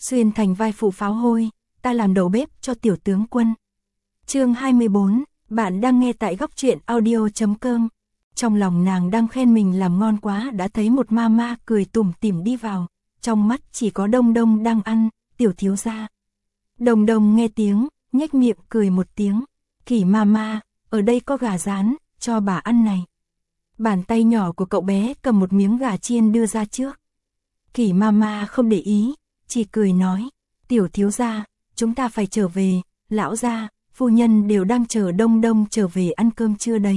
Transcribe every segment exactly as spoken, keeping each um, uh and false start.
xuyên thành vai phụ pháo hôi, ta làm đầu bếp cho tiểu tướng quân. Chương hai mươi bốn, bạn đang nghe tại góc truyện audio.com. Trong lòng nàng đang khen mình làm ngon quá đã thấy một ma ma cười tủm tỉm đi vào, trong mắt chỉ có Đông Đông đang ăn, tiểu thiếu gia. Đông Đông nghe tiếng, nhếch miệng cười một tiếng, Kỷ ma ma, ở đây có gà rán, cho bà ăn này. Bàn tay nhỏ của cậu bé cầm một miếng gà chiên đưa ra trước. Kỷ ma ma không để ý, chỉ cười nói, tiểu thiếu gia, chúng ta phải trở về, lão gia, phu nhân đều đang chờ Đông Đông trở về ăn cơm trưa đấy.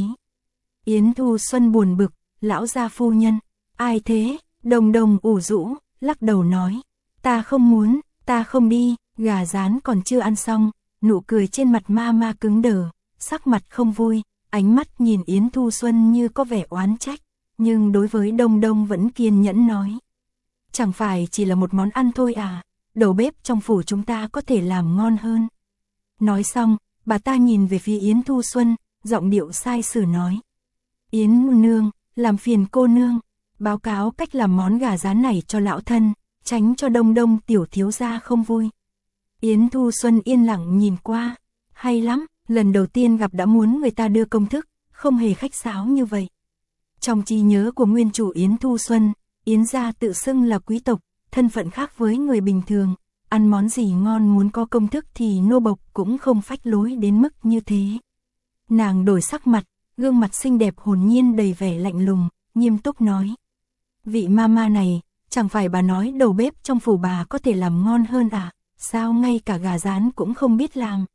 Yến Thu Xuân buồn bực, lão gia phu nhân, ai thế? Đông Đông ủ rũ, lắc đầu nói, ta không muốn, ta không đi, gà rán còn chưa ăn xong, nụ cười trên mặt ma ma cứng đờ, sắc mặt không vui, ánh mắt nhìn Yến Thu Xuân như có vẻ oán trách, nhưng đối với Đông Đông vẫn kiên nhẫn nói. Chẳng phải chỉ là một món ăn thôi à, đầu bếp trong phủ chúng ta có thể làm ngon hơn. Nói xong, bà ta nhìn về phía Yến Thu Xuân, giọng điệu sai sử nói. Yến nương, làm phiền cô nương, báo cáo cách làm món gà rán này cho lão thân, tránh cho Đông Đông tiểu thiếu gia không vui. Yến Thu Xuân yên lặng nhìn qua, hay lắm, lần đầu tiên gặp đã muốn người ta đưa công thức, không hề khách sáo như vậy. Trong trí nhớ của nguyên chủ Yến Thu Xuân, Yến gia tự xưng là quý tộc, thân phận khác với người bình thường, ăn món gì ngon muốn có công thức thì nô bộc cũng không phách lối đến mức như thế. Nàng đổi sắc mặt, gương mặt xinh đẹp hồn nhiên đầy vẻ lạnh lùng, nghiêm túc nói. Vị mama này, chẳng phải bà nói đầu bếp trong phủ bà có thể làm ngon hơn à, sao ngay cả gà rán cũng không biết làm.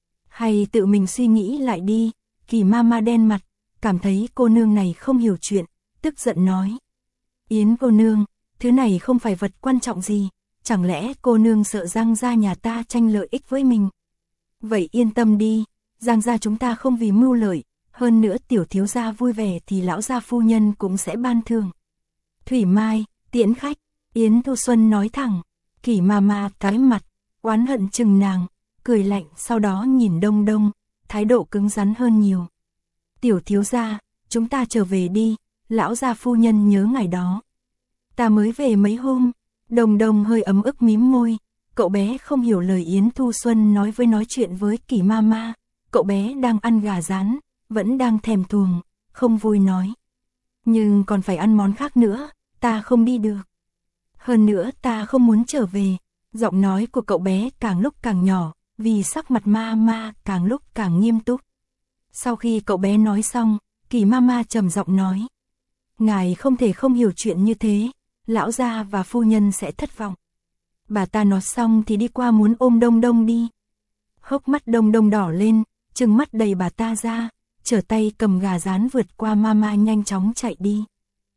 Hay tự mình suy nghĩ lại đi, Kỳ mama đen mặt, cảm thấy cô nương này không hiểu chuyện, tức giận nói. Yến cô nương, thứ này không phải vật quan trọng gì, chẳng lẽ cô nương sợ Giang gia nhà ta tranh lợi ích với mình. Vậy yên tâm đi, Giang gia chúng ta không vì mưu lợi, hơn nữa tiểu thiếu gia vui vẻ thì lão gia phu nhân cũng sẽ ban thưởng. Thủy Mai, tiễn khách, Yến Thu Xuân nói thẳng, Kỷ mama tái mặt, oán hận chừng nàng, cười lạnh sau đó nhìn Đông Đông, thái độ cứng rắn hơn nhiều. Tiểu thiếu gia, chúng ta trở về đi, lão gia phu nhân nhớ ngày đó. Ta mới về mấy hôm, Đông Đông hơi ấm ức mím môi, cậu bé không hiểu lời Yến Thu Xuân nói với nói chuyện với Kỷ mama, cậu bé đang ăn gà rán, vẫn đang thèm thuồng, không vui nói. Nhưng còn phải ăn món khác nữa, ta không đi được. Hơn nữa ta không muốn trở về, giọng nói của cậu bé càng lúc càng nhỏ, vì sắc mặt ma ma càng lúc càng nghiêm túc. Sau khi cậu bé nói xong, Kỷ mama trầm giọng nói. Ngài không thể không hiểu chuyện như thế, lão gia và phu nhân sẽ thất vọng. Bà ta nói xong thì đi qua muốn ôm Đông Đông đi. Hốc mắt Đông Đông đỏ lên, trừng mắt đầy bà ta ra, trở tay cầm gà rán vượt qua mama nhanh chóng chạy đi.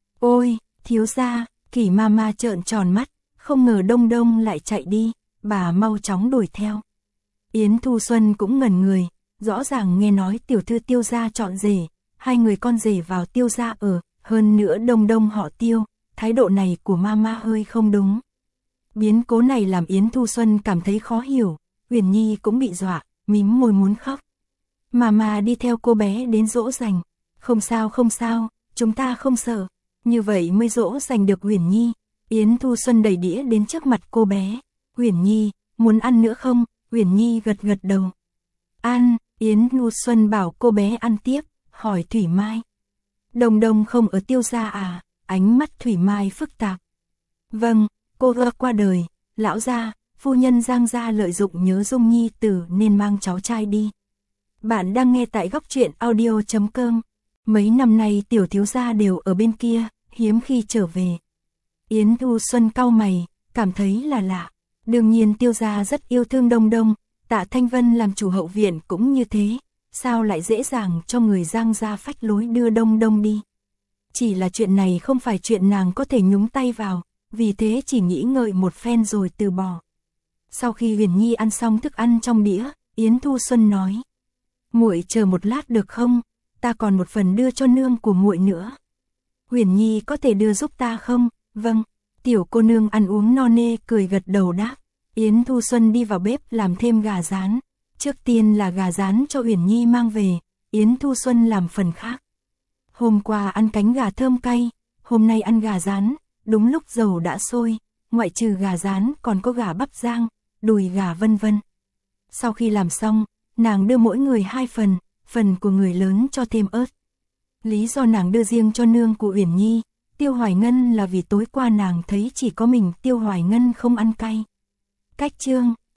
Ôi, thiếu gia, Kỷ mama trợn tròn mắt, không ngờ Đông Đông lại chạy đi, bà mau chóng đuổi theo. Yến Thu Xuân cũng ngẩn người, rõ ràng nghe nói tiểu thư Tiêu gia chọn rể, hai người con rể vào Tiêu gia ở, hơn nữa Đông Đông họ Tiêu, thái độ này của mama hơi không đúng. Biến cố này làm Yến Thu Xuân cảm thấy khó hiểu, Huyền Nhi cũng bị dọa, mím môi muốn khóc. Mama đi theo cô bé đến dỗ dành, không sao không sao, chúng ta không sợ, như vậy mới dỗ dành được Huyền Nhi. Yến Thu Xuân đẩy đĩa đến trước mặt cô bé, Huyền Nhi, muốn ăn nữa không? Huyền Nhi gật gật đầu. Ăn, Yến Thu Xuân bảo cô bé ăn tiếp, hỏi Thủy Mai. Đông Đông không ở Tiêu gia à? Ánh mắt Thủy Mai phức tạp. Vâng, cô ưa qua đời, lão gia, phu nhân Giang gia lợi dụng nhớ Dung Nhi tử nên mang cháu trai đi. Bạn đang nghe tại góc truyện audio.com. Mấy năm nay tiểu thiếu gia đều ở bên kia, hiếm khi trở về. Yến Thu Xuân cau mày, cảm thấy là lạ. Đương nhiên Tiêu gia rất yêu thương Đông Đông, Tạ Thanh Vân làm chủ hậu viện cũng như thế, sao lại dễ dàng cho người Giang gia phách lối đưa Đông Đông đi. Chỉ là chuyện này không phải chuyện nàng có thể nhúng tay vào, vì thế chỉ nghĩ ngợi một phen rồi từ bỏ. Sau khi Huyền Nhi ăn xong thức ăn trong đĩa, Yến Thu Xuân nói. Muội chờ một lát được không, ta còn một phần đưa cho nương của muội nữa. Huyền Nhi có thể đưa giúp ta không? Vâng, tiểu cô nương ăn uống no nê cười gật đầu đáp. Yến Thu Xuân đi vào bếp làm thêm gà rán. Trước tiên là gà rán cho Huyền Nhi mang về, Yến Thu Xuân làm phần khác. Hôm qua ăn cánh gà thơm cay, hôm nay ăn gà rán, đúng lúc dầu đã sôi, ngoại trừ gà rán còn có gà bắp rang, đùi gà vân vân. Sau khi làm xong, nàng đưa mỗi người hai phần, phần của người lớn cho thêm ớt. Lý do nàng đưa riêng cho nương của Uyển Nhi, Tiêu Hoài Ngân là vì tối qua nàng thấy chỉ có mình Tiêu Hoài Ngân không ăn cay. Cách chương